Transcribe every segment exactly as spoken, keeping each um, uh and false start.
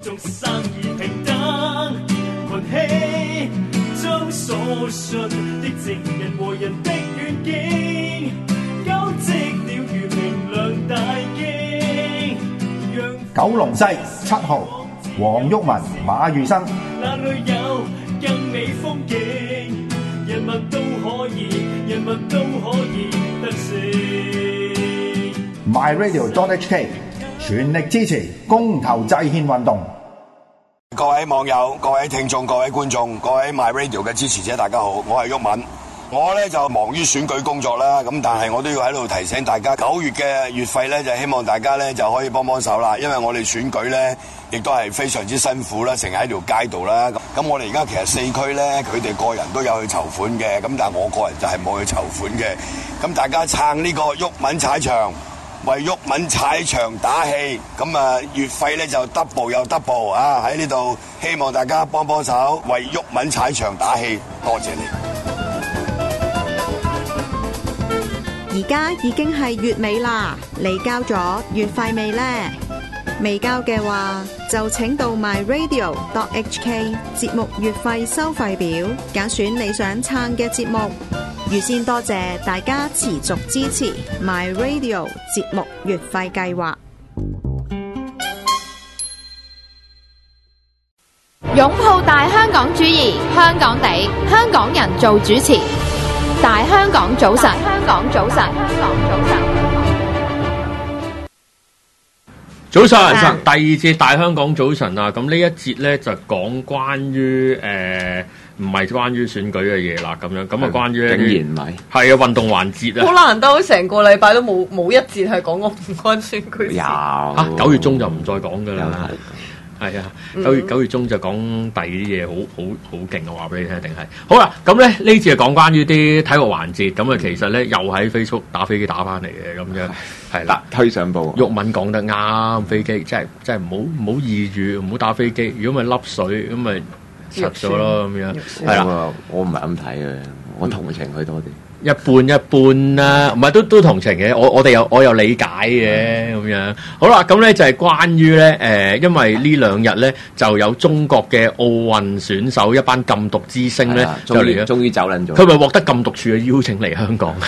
眾生而平等，群起將所信的正人和人的願景，交織了如明亮大經。 九龍西七號黃毓民馬如生， 那裏有更美風景，人民都可以，人民都可以得勝。 My Radio dot H K 全力支持公投制憲運動。 各位網友、各位聽眾、各位觀眾、各位 My Radio 嘅支持者，大家好，我係毓民。我咧就忙於選舉工作啦，咁但係我都要喺度提醒大家，九月嘅月費咧就希望大家咧就可以幫幫手啦，因為我哋選舉咧亦都係非常之辛苦啦，成日喺條街度啦。咁我哋而家其實四區咧，佢哋個人都有去籌款嘅，咁但係我個人就係冇去籌款嘅。咁大家撐呢個毓民踩場，為毓民踩場打氣，咁啊月費咧就 double 又 double 啊！喺呢度希望大家幫幫手，為毓民踩場打氣，多謝你。 而家已經係月尾啦，你交咗月費未呢？未交嘅話，就請到 My Radio dot H K 節目月費收費表，揀選你想撐嘅節目。預先多謝大家持續支持 My Radio 節目月費計劃。 擁抱大香港主義，香港地，香港人做主持。大香港早晨，香港早晨，香港早晨。 早晨，第二節大香港早晨啊！咁呢一節咧就講關於誒，唔係關於選舉嘅嘢啦，咁樣咁啊，關於竟然唔係係啊運動環節啊， 好難得成個禮拜都冇冇一節係講個唔關選舉事。 有啊，九月中就唔再講噶啦。係啊，九月九月中就講第二啲嘢，好好好勁啊！話俾你聽，定係好啦。咁咧呢次係講關於啲體育環節，咁啊其實咧又喺 Facebook 打飛機打翻嚟嘅，咁樣係啦，推上步。毓民講得啱，飛機真係真係唔好唔好易遇，唔好打飛機。如果咪凹水，咁咪實咗咯，咁樣係啦。我唔係咁睇嘅，我同情佢多啲。一半一半啦，唔係都都同情嘅，我我哋有我有理解嘅咁樣。好啦，咁咧就係關於咧誒，因為呢兩日咧就有中國嘅奧運選手一班禁毒之星咧就嚟咗，終於走撚咗。佢咪獲得禁毒處嘅邀請嚟香港？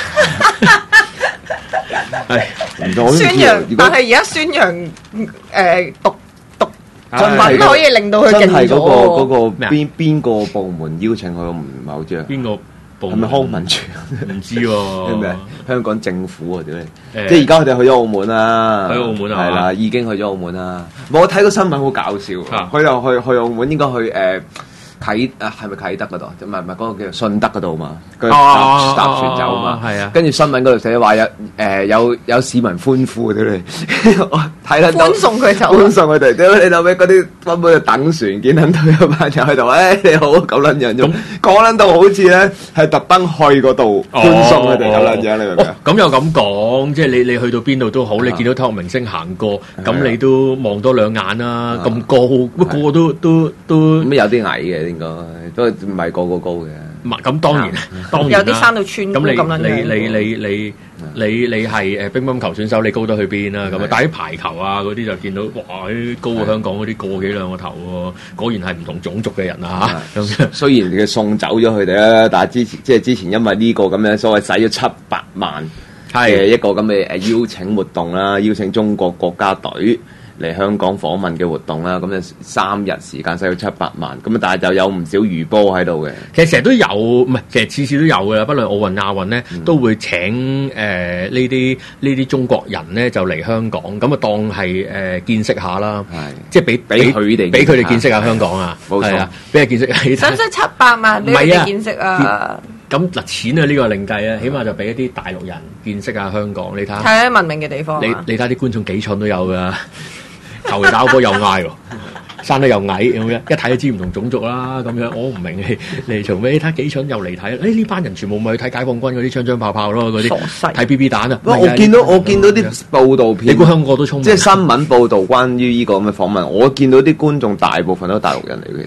係宣揚，但係而家宣揚誒毒毒品可以令到佢勁咗。真係嗰個嗰個邊邊個部門邀請佢？我唔係好知啊。邊個？係咪康文署？唔知喎。咩？香港政府啊？點咧？即係而家佢哋去咗澳門啦。去澳門啊？係啦，已經去咗澳門啦。我睇個新聞好搞笑，佢又去去澳門，應該去誒啟啊，係咪啟德嗰度？唔係唔係嗰個叫順德嗰度嘛？佢搭搭船走嘛？係啊。跟住新聞嗰度寫話有誒有有市民歡呼嗰啲咧，我睇得到歡送佢走，歡送佢哋。屌你老味嗰啲根本就等船，見撚到有班人喺度，誒你好咁撚樣咁講撚到好似咧係特登去嗰度歡送佢哋咁撚樣，你明唔明啊？咁又咁講，即係你你去到邊度都好，你見到體育明星行過，咁你都望多兩眼啦。咁高，不過個個都都都咁有啲矮嘅。應該都唔係個個高嘅，唔係咁當然，當然有啲生到穿咁你咁你你你你你你係誒乒乓球選手，你高得去邊啦？咁啊，但係啲排球啊嗰啲就見到哇，高過香港嗰啲個幾兩個頭喎，果然係唔同種族嘅人啊嚇！咁雖然佢送走咗佢哋啦，但係之前即係之前因為呢個咁樣所謂使咗七百萬嘅一個咁嘅誒邀請活動啦，邀請中國國家隊嚟香港訪問嘅活動啦，咁就三日時間使咗七百萬，咁啊但係就有唔少餘波喺度嘅。其實成日都有，唔係其實次次都有嘅啦。不論奧運、亞運咧，嗯、都會請誒呢啲呢啲中國人咧就嚟香港，咁啊當係誒、呃、見識下啦，即係俾俾佢哋俾佢哋見識下香港啊，係啊，俾佢見識下。使唔使七百萬俾佢哋見識啊？咁嗱錢啊呢個另計啊，起碼就俾一啲大陸人見識下香港。你睇下，睇下文明嘅地方。你你睇下啲觀眾幾蠢都有㗎。球嚟打波又嗌喎，生得又矮咁樣，一睇就知唔同種族啦咁樣。我唔明你你從咩睇幾蠢又嚟睇？誒呢班人全部咪去睇解放軍嗰啲槍槍炮炮咯，嗰啲睇 B B 彈啊！我見到我見到啲報道片，你估香港都聰明？即係新聞報導關於呢個咁嘅訪問，我見到啲觀眾大部分都係大陸人嚟嘅，其實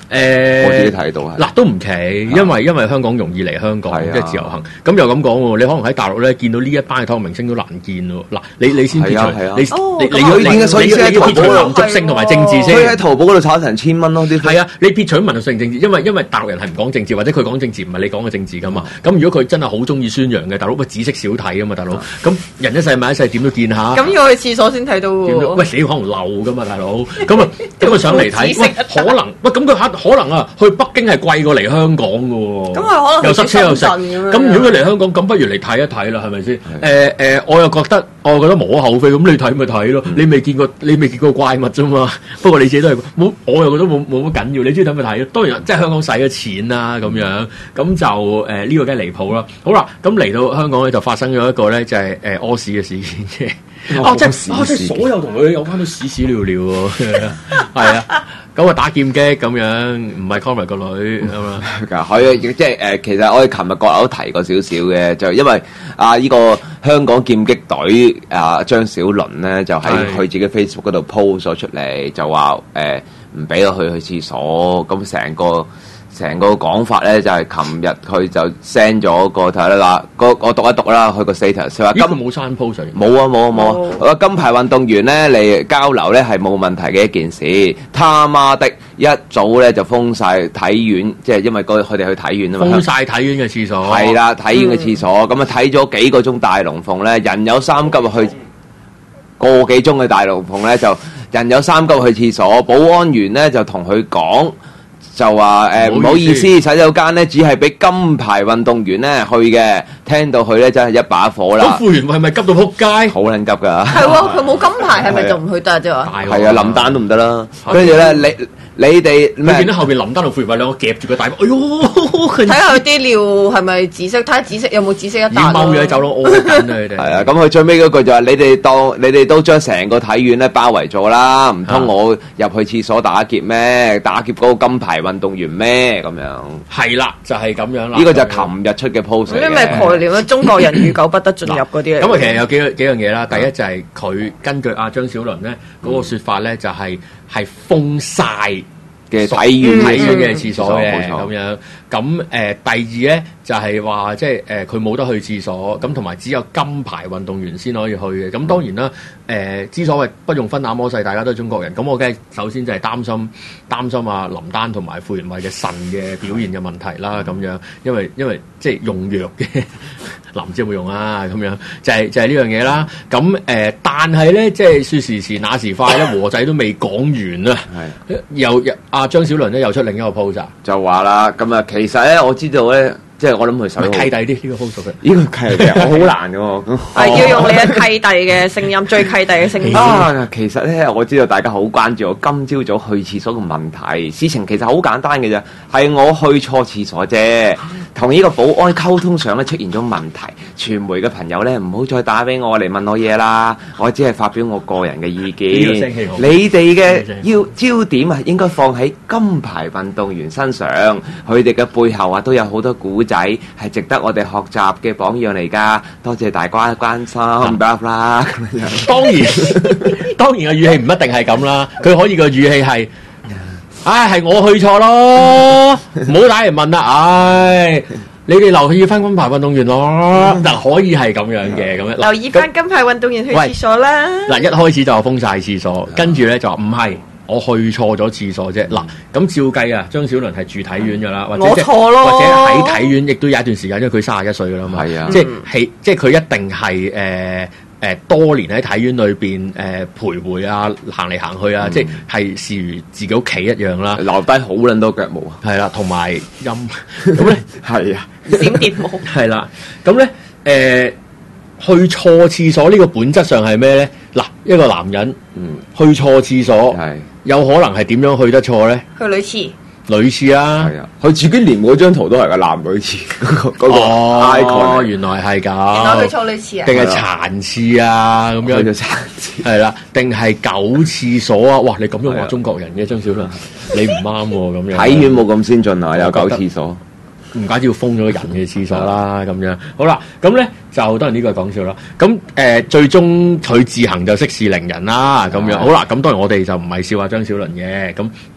誒， 我自己睇到係嗱都唔奇，因為因為香港容易嚟香港即係自由行，咁又咁講喎，你可能喺大陸咧見到呢一班嘅體育明星都難見喎。嗱，你你先撇除你你你要點解所以先喺淘寶民族性同埋政治先？ 佢喺淘寶嗰度炒成千蚊咯啲。 係啊，你撇除民族性政治，因為因為大陸人係唔講政治，或者佢講政治唔係你講嘅政治噶嘛。咁如果佢真係好中意宣揚嘅，大佬咪只識少睇啊嘛，大佬。咁人一世物一世，點都見下。 咁要去廁所先睇到喎。 喂，死可能漏噶嘛，大佬。咁啊咁啊上嚟睇，喂可能喂咁佢嚇可能啊去北京係貴過嚟香港嘅喎。咁佢可能又塞車又食。咁如果佢嚟香港，咁不如嚟睇一睇啦，係咪先？誒誒，我又覺得我覺得無可厚非。咁你睇咪睇咯，你未見過你未見過怪物啫嘛。不過你自己都係冇，我又覺得冇冇乜緊要。你中意睇咪睇咯。當然即係香港使咗錢啦，咁樣咁就誒呢個梗係離譜啦。好啦，咁嚟到香港咧就發生咗一個咧就係誒屙屎嘅事件嘅。哦，即係啊，即係所有同佢有關都屎屎尿尿喎，係啊，咁啊打劍擊咁樣，唔係 Conrad 個女咁啊， 可以即係誒，其實我哋琴日各有提過少少嘅，就因為啊呢個香港劍擊隊啊張小倫咧，就喺佢自己 Facebook 嗰度 post 咗出嚟，就話誒唔俾佢去去廁所，咁成個。成個講法咧就係琴日佢就 send 咗個睇啦，個我讀一讀啦，佢個 status 佢話今冇刪 post 冇啊冇啊冇啊！我金牌運動員咧嚟交流咧係冇問題嘅一件事，他媽的一早咧就封晒體院，即係因為佢哋去體院啊嘛， 封晒體院嘅廁所係啦，體院嘅廁所咁啊睇咗幾個鐘大龍鳳咧，人有三急去個幾鐘嘅大龍鳳咧就人有三急去廁所，保安員咧就同佢講。就話誒唔好意思，洗手間咧只係俾金牌運動員咧去嘅，聽到佢咧真係一把火啦。 咁傅園慧係咪急到撲街？ 好撚急㗎。 係喎，佢冇金牌係咪就唔去得啫？ 係啊，林丹都唔得啦。跟住咧，你你哋你見到後邊林丹同傅園慧兩個夾住個大波，哎呦！ 睇下佢啲尿係咪紫色，睇下紫色有冇紫色一笪。 踎住喺走廊屙緊啊！佢哋係啊，咁佢最尾嗰句就係：你哋當你哋都將成個體院咧包圍咗啦，唔通我入去廁所打劫咩？打劫嗰個金牌運動員咩？咁樣係啦，就係咁樣啦。 呢個就係琴日出嘅 post。 啲咩概念啊？中國人與狗不得進入嗰啲。 咁啊，其實有幾幾樣嘢啦。第一就係佢根據阿張小倫咧嗰個説法咧，就係係封晒嘅體院體院嘅廁所嘅咁樣。咁誒、呃，第二咧就係、是、話即係誒，佢冇得去廁所，咁同埋只有金牌運動員先可以去嘅。咁當然啦，誒、呃，之所謂不用分那麼細，大家都係中國人。咁我梗係首先就係擔心擔心啊林丹同埋傅園慧嘅腎嘅表現嘅問題啦。咁樣，因為因為即係用藥嘅，嗱唔知有冇用啊？咁樣就係、是、就係、是、呢樣嘢啦。咁誒、呃，但係咧，即係說時遲那時快咧，和仔都未講完啊。係又阿張小倫咧又出另一個 post 就話啦，咁啊其實咧我知道咧，即係我諗佢手契弟啲呢個 post 呢個契弟我好難嘅喎， 係要用你嘅契弟嘅聲音，最契弟嘅聲音啊！其實咧，我知道大家好關注我今朝早去廁所嘅問題，事情其實好簡單嘅啫，係我去錯廁所啫，同呢個保安溝通上咧出現咗問題。傳媒嘅朋友咧唔好再打俾我嚟問我嘢啦，我只係發表我個人嘅意見。你哋嘅要焦點啊，應該放喺金牌運動員身上，佢哋嘅背後啊都有好多古仔係值得我哋學習嘅榜樣嚟㗎。多謝大家關心，唔該啦。 當然，當然嘅語氣唔一定係咁啦，佢可以個語氣係，唉，係我去錯咯，唔好打嚟問啦，唉。你哋留意翻金牌運動員咯，嗱、嗯、可以係咁樣嘅，咁樣留意翻金牌運動員去廁所啦。 嗱一開始就封晒廁所，跟住咧就話唔係，我去錯咗廁所啫。嗱咁照計啊，張小倫係住體院噶啦，或者我錯咯， 或者喺體院亦都有一段時間，因為佢三十一歲噶啦嘛， 係啊， 即係係即係佢一定係誒。誒多年喺體院裏邊誒徘徊啊，行嚟行去啊，嗯、即係視如自己屋企一樣啦。 留低好撚多腳毛啊！ 係啦，同埋陰咁咧，係啊， 閃電毛係啦。咁咧誒去錯廁所呢個本質上係咩咧？嗱，一個男人嗯去錯廁所，係有可能係點樣去得錯咧？ 去女廁。 女廁啊， 係啊，佢自己連嗰張圖都係個男女廁嗰個 icon， 原來係咁， 原來佢錯女廁啊， 定係殘廁啊咁樣，殘廁係啦，定係狗廁所啊？哇！你咁樣話中國人嘅張小倫，你唔啱喎咁樣。 體院冇咁先進啊，有狗廁所， 唔怪之要封咗人嘅廁所啦咁樣。好啦，咁咧就當然呢個係講笑啦。咁誒、呃，最終佢自行就息事寧人啦咁樣。好啦，咁當然我哋就唔係笑話張小倫嘅咁。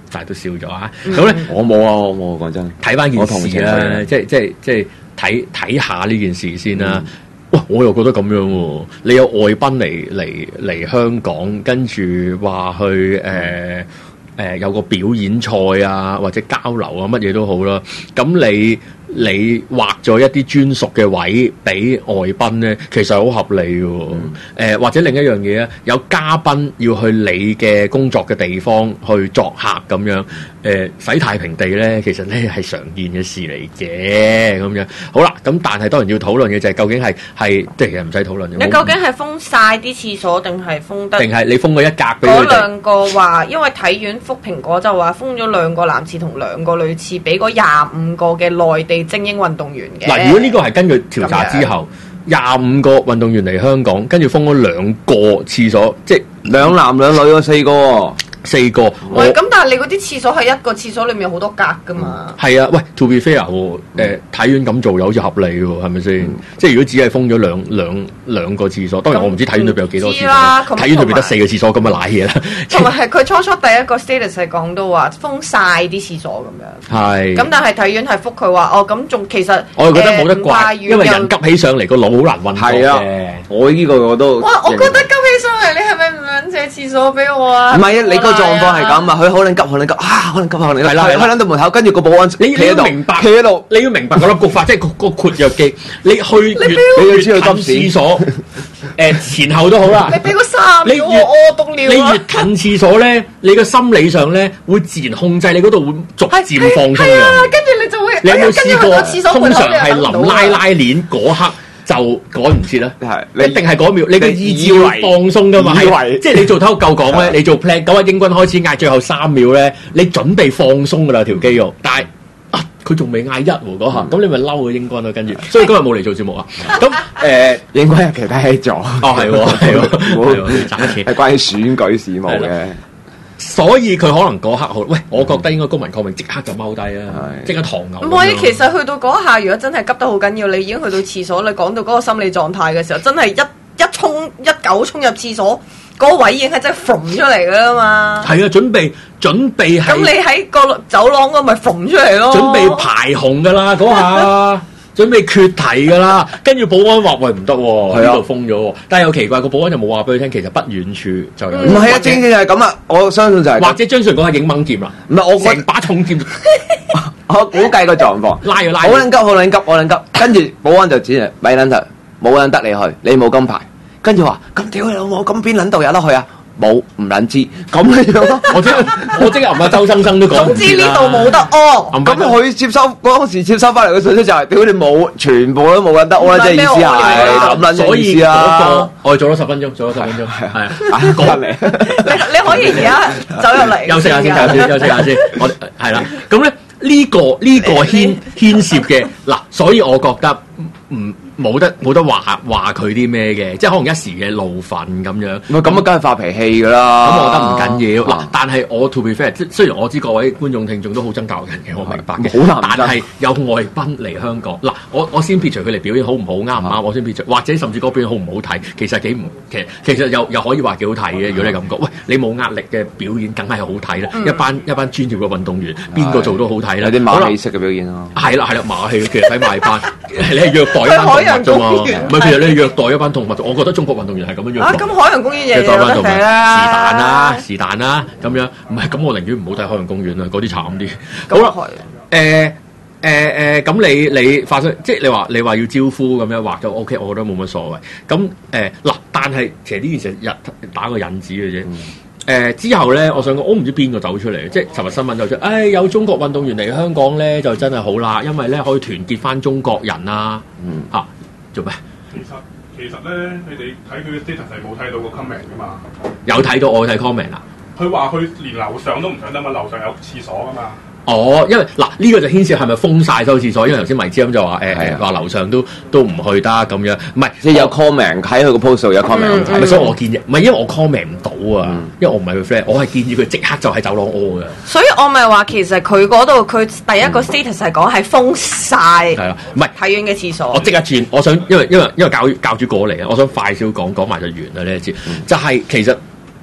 但係都笑咗啊！咁咧、嗯， 我冇啊，我冇講真。 睇翻件事啦，即係即係即係睇睇下呢件事先啦。哇！我又覺得咁樣喎，你有外賓嚟嚟嚟香港，跟住話去誒誒、呃呃、有個表演賽啊，或者交流啊，乜嘢都好啦。咁你你劃咗一啲專屬嘅位俾外賓咧，其實好合理嘅喎、嗯呃。或者另一樣嘢咧，有嘉賓要去你嘅工作嘅地方去作客咁樣，誒、呃、洗太平地咧，其實咧係常見嘅事嚟嘅咁樣。好啦，咁但係當然要討論嘅就係究竟係係即係其實唔使討論嘅。 你究竟係封晒啲廁所定係封得？ 定係你封咗一格俾佢哋？嗰兩個話，因為體院覆蘋果就話封咗兩個男廁同兩個女廁，俾嗰廿五個嘅內地精英運動員嘅。 嗱，如果呢個係根據調查之後，廿五個運動員嚟香港，跟住封咗兩個廁所，即係兩男兩女嗰四個、哦。 四個， 喂，咁但係你嗰啲廁所係一個廁所裏面有好多格噶嘛？ 係、嗯、啊，喂 ，to be fair 喎，誒、呃，體院咁做又好似合理喎，係咪先？嗯、即係如果只係封咗兩兩兩個廁所，當然我唔知體院裏邊有幾多廁所啦。體院裏邊得四個廁所咁啊，瀨嘢啦。 同埋係佢初初第一個 status 係講到話封晒啲廁所咁樣。係。咁但係體院係覆佢話，哦，咁仲其實我又覺得冇得怪，因為人急起上嚟個腦好難運作嘅、啊。 我呢個我都哇，我覺得急起上嚟，你係咪唔想借廁所俾我啊？ 唔係啊，你個狀況係咁啊，佢好撚急，好撚急啊，好撚急，好撚急，係啦，佢喺到門口，跟住個保安你你要明白，企喺度，你要明白嗰粒焗法，即係個個括約肌，你去越你要知道近廁所，誒前後都好啦。 你俾個三秒我屙督尿你越近廁所咧，你個心理上咧會自然控制你嗰度會逐漸放鬆嘅。 係啊，跟住你就會。 你有冇試過？通常係臨拉拉鏈嗰刻。就趕唔切啦，係一定係嗰秒，你嘅意志會放鬆噶嘛，係即係你做偷夠講咧，你做 plan 九日英軍開始嗌最後三秒咧，你準備放鬆噶啦條肌肉，但係啊佢仲未嗌一喎嗰下，咁你咪嬲個英軍咯，跟住，所以今日冇嚟做節目啊。咁誒英軍有其他嘢做， 哦係喎係喎，冇賺錢， 係關於選舉事務嘅。 所以佢可能嗰刻好，喂，我覺得應該公民抗命即刻就踎低啊，即刻唐牛。 唔可以，其實去到嗰下，如果真係急得好緊要，你已經去到廁所，你講到嗰個心理狀態嘅時候，真係一一衝一狗衝入廁所，嗰、那個、位已經係真係縫出嚟噶啦嘛。係啊，準備準備係。咁你喺個走廊嗰咪縫出嚟咯？準備排洪噶啦嗰下。準備決題㗎啦，跟住保安話：喂唔得喎，呢度封咗喎。但係又奇怪，個保安就冇話俾佢聽，其實不遠處就有。唔係啊，正正就係咁啊！我相信就係。或者張信嗰下影掹劍啦，唔係我成把重劍。我估計個狀況。拉要拉。好撚急，好撚急，好撚急。跟住保安就指住咪撚頭，冇撚得你去，你冇金牌。跟住話：咁屌你老母，咁邊撚度有得去啊？冇唔撚知咁嘅樣咯，我即我即刻同阿周生生都講唔知呢度冇得屙，咁佢接收嗰時接收翻嚟嘅信息就係屌你冇，全部都冇撚得屙啦，即係意思係咁撚嘅意思啊！我哋做咗十分鐘，做咗十分鐘，係係啊，講嚟，你你可以而家走入嚟休息下先，休息休息下先，我係啦，咁咧呢個呢個牽牽涉嘅嗱，所以我覺得唔。冇得冇得話話佢啲咩嘅，即係可能一時嘅怒憤咁樣。咁啊，梗係發脾氣㗎啦。咁我覺得唔緊要。嗱、啊，但係我 to be fair，即雖然我知各位觀眾聽眾都好憎教育人嘅，我明白嘅。好難。但係有外賓嚟香港，嗱，我我先撇除佢哋表演好唔好啱唔啱，我先撇除，或者甚至嗰表演好唔好睇，其實幾唔其實其實又又可以話幾好睇嘅。如果你咁講，喂，你冇壓力嘅表演，梗係好睇啦、嗯。一班一班專業嘅運動員，邊個做都好睇啦。有啲馬戲式嘅表演咯。係啦係啦，馬戲其實睇埋班，你係虐待一班動物啫嘛。唔係，其實你虐待一班動物，我覺得中國運動員係咁樣虐待。啊，咁海洋公園嘢有得睇啦，是但啦，是但啦，咁樣唔係咁，我寧願唔好睇海洋公園啦，嗰啲慘啲。好啦，誒誒誒，咁你你發生即係你話你話要招呼咁樣畫就 O K，我覺得冇乜所謂。咁誒嗱，但係其實呢件事日打個引子嘅啫。誒、呃、之後咧，我想講，我唔知邊個走出嚟，即係尋日新聞走出，誒、哎、有中國運動員嚟香港咧，就真係好啦，因為咧可以團結翻中國人啊，嗯嚇。做咩？其實其實咧，你哋睇佢嘅 status 係冇睇到個 comment 噶嘛？有睇到，我睇 comment 啦。佢話佢連樓上都唔想得嘛，樓上有廁所噶嘛。哦，因為嗱呢、呢個就牽涉係咪封晒所有廁所？因為頭先迷之咁就話誒話樓上都都唔去得咁樣，唔係即係有 comment 喺佢個 post 度有 comment，、嗯、所以我建議唔係因為我 comment 唔到啊、嗯，因為我唔係佢 friend，我係建議佢即刻就喺走廊屙嘅。所以我咪話其實佢嗰度佢第一個 status 係講係封晒，係啊，唔係體院嘅廁所。我即刻轉，我想因為因為因為教教主過嚟啊，我想快少講講埋就完啦呢一節，就係、是、其實。誒、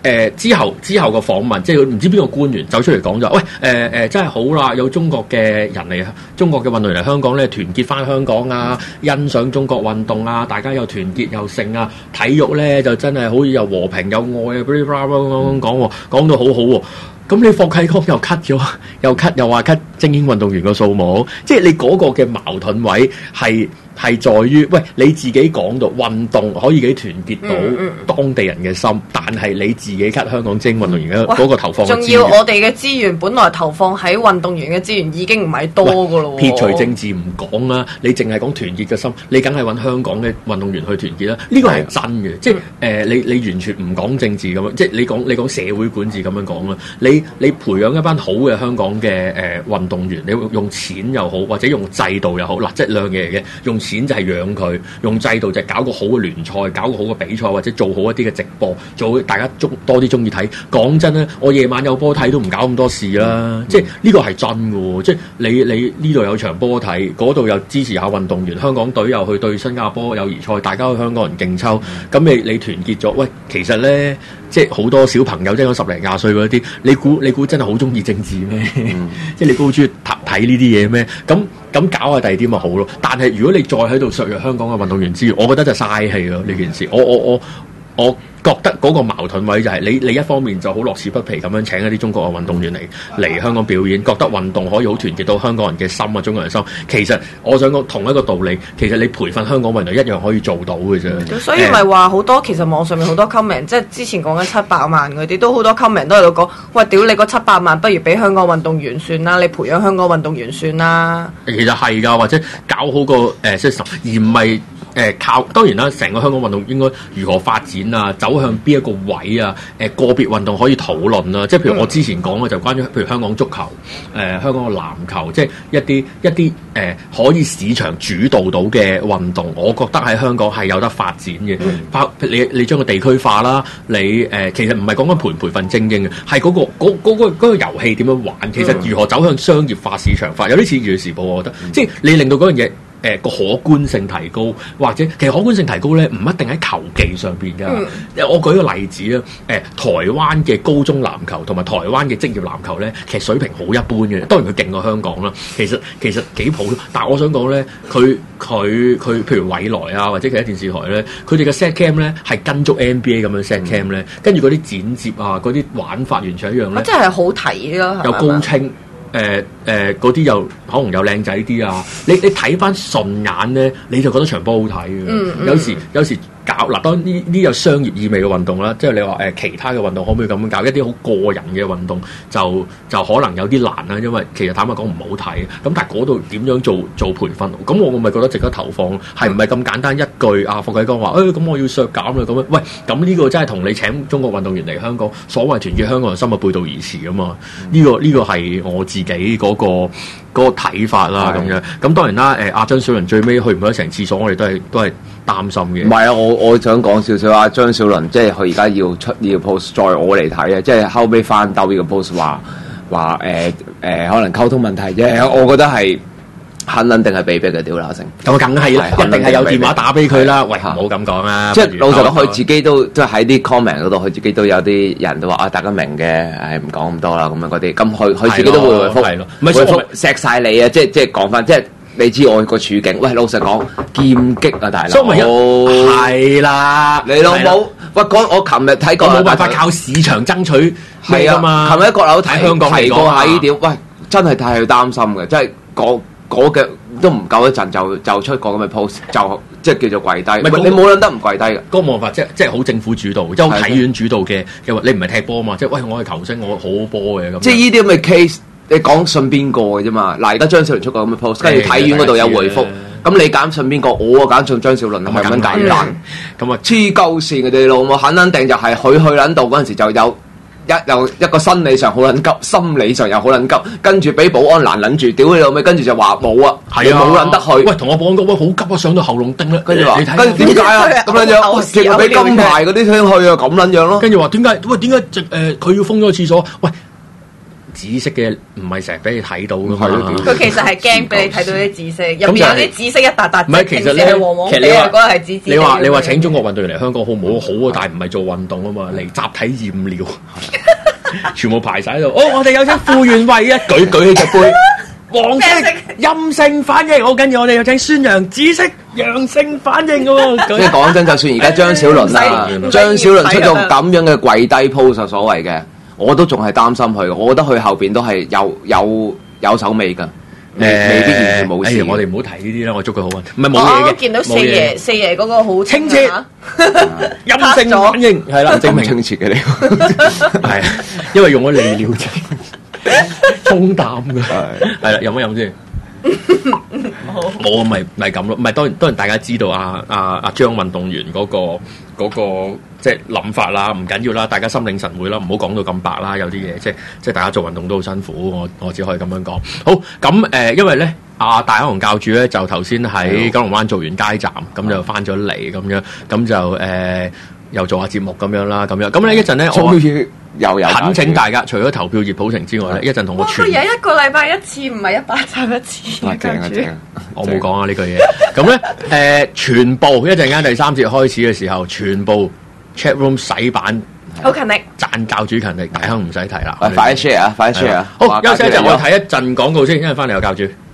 誒之後之後個訪問，即係唔知邊個官員走出嚟講咗，喂誒誒、呃呃、真係好啦，有中國嘅人嚟，中國嘅運動員嚟香港咧，團結翻香港啊，欣賞中國運動啊，大家又團結又盛啊，體育咧就真係好似又和平有愛啊，嗶哩吧啦咁講，講到好好喎。咁你霍啟剛又 cut 咗，又 cut 又話 cut 精英運動員個數目，即係你嗰個嘅矛盾位係係在於，喂你自己講到運動可以幾團結到當地人嘅心，嗯嗯、但係你自己 cut 香港精英運動員嘅嗰個投放嘅資源，仲要我哋嘅資源本來投放喺運動員嘅資源已經唔係多㗎咯喎。 撇除政治唔講啦，你淨係講團結嘅心，你梗係揾香港嘅運動員去團結啦。呢、這個係真嘅，嗯、即係誒、呃、你你完全唔講政治咁樣，即係你講你講社會管治咁樣講啦，你你培養一班好嘅香港嘅誒、呃、運動員，你用錢又好，或者用制度又好，嗱，即係兩樣嘢嘅。用錢就係養佢，用制度就係搞個好嘅聯賽，搞個好嘅比賽，或者做好一啲嘅直播，做好大家中多啲中意睇。講真咧，我夜晚有波睇都唔搞咁多事啦。嗯、即係呢個係真嘅，即係你你呢度有場波睇，嗰度又支持下運動員，香港隊又去對新加坡友誼賽，大家去香港人競抽，咁、嗯、你你團結咗，喂，其實咧。即係好多小朋友，即係十零廿歲嗰啲，你估你估真係好中意政治咩？嗯、即係你估好中意睇呢啲嘢咩？咁咁搞下第二啲咪好咯？但係如果你再喺度削弱香港嘅運動員資源，我覺得就嘥氣咯呢件事。我我我我覺得嗰個矛盾位就係你你一方面就好樂此不疲咁樣請一啲中國嘅運動員嚟嚟香港表演，覺得運動可以好團結到香港人嘅心啊，中國人心。其實我想講同一個道理，其實你培訓香港運動員一樣可以做到嘅啫。嗯、 所以咪話好多，其實網上面好多 comment， 即係之前講緊七百萬嗰啲，都好多 comment 都喺度講，喂，屌你嗰七百萬，不如俾香港運動員算啦，你培養香港運動員算啦。 其實係㗎，或者搞好個誒 system，而唔係。誒、呃、靠，當然啦，成個香港運動應該如何發展啊？走向邊一個位啊？誒、呃、個別運動可以討論啦、啊，即係譬如我之前講嘅就關於譬如香港足球、誒、呃、香港嘅籃球，即係一啲一啲誒、呃、可以市場主導到嘅運動，我覺得喺香港係有得發展嘅。包、嗯、你你將個地區化啦，你誒、呃、其實唔係講緊培唔培訓精英嘅，係嗰、那個嗰嗰、那個嗰、那個遊戲點樣玩，其實如何走向商業化、市場化，有啲似《粵語時報》，我覺得，嗯、即係你令到嗰樣嘢。誒個、呃、可觀性提高，或者其實可觀性提高咧，唔一定喺球技上邊㗎。嗯、我舉個例子啦，誒、呃、台灣嘅高中籃球同埋台灣嘅職業籃球咧，其實水平好一般嘅。當然佢勁過香港啦，其實其實幾普通。但係我想講咧，佢佢佢譬如緯來啊，或者其他電視台咧，佢哋嘅 set cam 咧係跟足 N B A 咁樣 set cam 咧，跟住嗰啲剪接啊，嗰啲玩法完全一樣咧。 真係好睇咯， 有高清。誒誒嗰啲又可能又靚仔啲啊！你你睇翻順眼咧，你就覺得場波好睇嘅、嗯嗯。有時有時搞嗱，當然呢呢有商業意味嘅運動啦，即係你話誒、呃、其他嘅運動可唔可以咁樣搞？一啲好個人嘅運動就就可能有啲難啦，因為其實坦白講唔好睇。咁但係嗰度點樣做做培訓？咁我我咪覺得值得投放，係唔係咁簡單一句啊？霍啟剛話誒咁我要削減啦咁樣，喂咁呢個真係同你請中國運動員嚟香港，所謂團結香港人心嘅背道而馳啊嘛！呢、嗯這個呢、這個係我自己嗰、那個嗰、那個睇法啦咁樣。咁當然啦，誒阿張小倫最尾去唔去得成廁所，我哋都係都係擔心嘅。唔係啊，我我想講少少啊，張小倫即係佢而家要出呢個 post， 在我嚟睇啊，即係後尾翻兜呢個 post 話話誒誒可能溝通問題啫，我覺得係。肯定係被逼嘅屌乸成，咁梗係啦，一定係有電話打俾佢啦。喂，唔好咁講啦。即係老實講，佢自己都即係喺啲 comment 嗰度，佢自己都有啲人都話啊，大家明嘅，唉，唔講咁多啦，咁樣嗰啲。咁佢佢自己都會回覆，係咯，回覆錫晒你啊！即係即係講翻，即係你知我個處境。喂，老實講，劍擊啊，大佬，係啦，你老母喂，講我琴日睇過，冇辦法靠市場爭取係啊嘛。琴日喺閣樓睇香港提過下呢點，喂，真係太擔心嘅，即係講。嗰嘅都唔夠一陣就就出個咁嘅 post 就即係叫做跪低，唔係、那個、你冇諗得唔跪低嘅。嗰個冇辦法，即係即係好政府主導，即係好體院主導嘅嘅話，你唔係踢波啊嘛，即係喂我係球星，我好波嘅咁。即係呢啲咁嘅 case，你講信邊個嘅啫嘛？嗱，而家張小倫出個咁嘅 post，跟住體院嗰度有回覆，咁你揀信邊個？我啊揀信張小倫，係咪咁簡單？咁啊黐鳩線嘅哋老母，肯撚定就係佢去撚到嗰陣時就有。一又一個生理上好撚急，心理上又好撚急，跟住俾保安攔撚住，屌你老味，跟住就話冇啊，係啊，冇撚得去。喂，同我保安講，喂，好急啊，上到喉嚨叮啦，跟住話，跟住點解啊？咁樣樣，叫佢俾金牌嗰啲先去啊，咁撚樣咯。跟住話點解？喂，點解直誒佢要封咗個廁所？喂， 紫色嘅唔係成日俾你睇到噶嘛。 佢其實係驚俾你睇到啲紫色，入邊有啲紫色一笪笪。 唔係，其實咧，其實你話嗰個係紫紫。 你話你話請中國運動員嚟香港好唔好？好啊，但係唔係做運動啊嘛，嚟集體驗料，全部排晒喺度。哦，我哋有請傅園慧啊，舉舉起隻杯。黃色陰性反應好緊要，我哋有請孫楊紫色陽性反應喎。 即係講真，就算而家張小倫啦，張小倫出咗咁樣嘅跪低 pose 所謂嘅，我都仲係擔心佢。我覺得佢後邊都係有有有手尾㗎，未未必完全冇事。 我哋唔好提呢啲啦，我祝佢好運。唔係冇嘢嘅。 我見到四爺四爺嗰個好清澈陰性反應係啦，證明清澈嘅你係因為用咗利尿劑。沖淡嘅係啦，飲一飲先。冇咪咪咁咯，唔係當然當然大家知道啊啊啊張運動員嗰、嗰個嗰、嗰個即係諗法啦，唔緊要啦，大家心領神會啦，唔好講到咁白啦，有啲嘢即係即係大家做運動都好辛苦，我我只可以咁樣講。好咁誒、呃，因為咧阿大雄教主咧就頭先喺九龍灣做完街站，咁就翻咗嚟咁樣，咁就誒、呃、又做下節目咁樣啦，咁樣咁咧一陣咧我。又有懇請大家，除咗投票熱普城之外咧，一陣同我傳。 佢有一個禮拜一次，唔係一百集一次。 正啊正啊！ 我冇講啊呢句嘢。咁咧誒，全部一陣間第三節開始嘅時候，全部 chat room 洗版。 好勤力， 讚教主勤力，大亨唔使提啦。 快啲 share 啊！快啲 share 啊！ 好，休息一陣，我睇一陣廣告先，因為翻嚟有教主。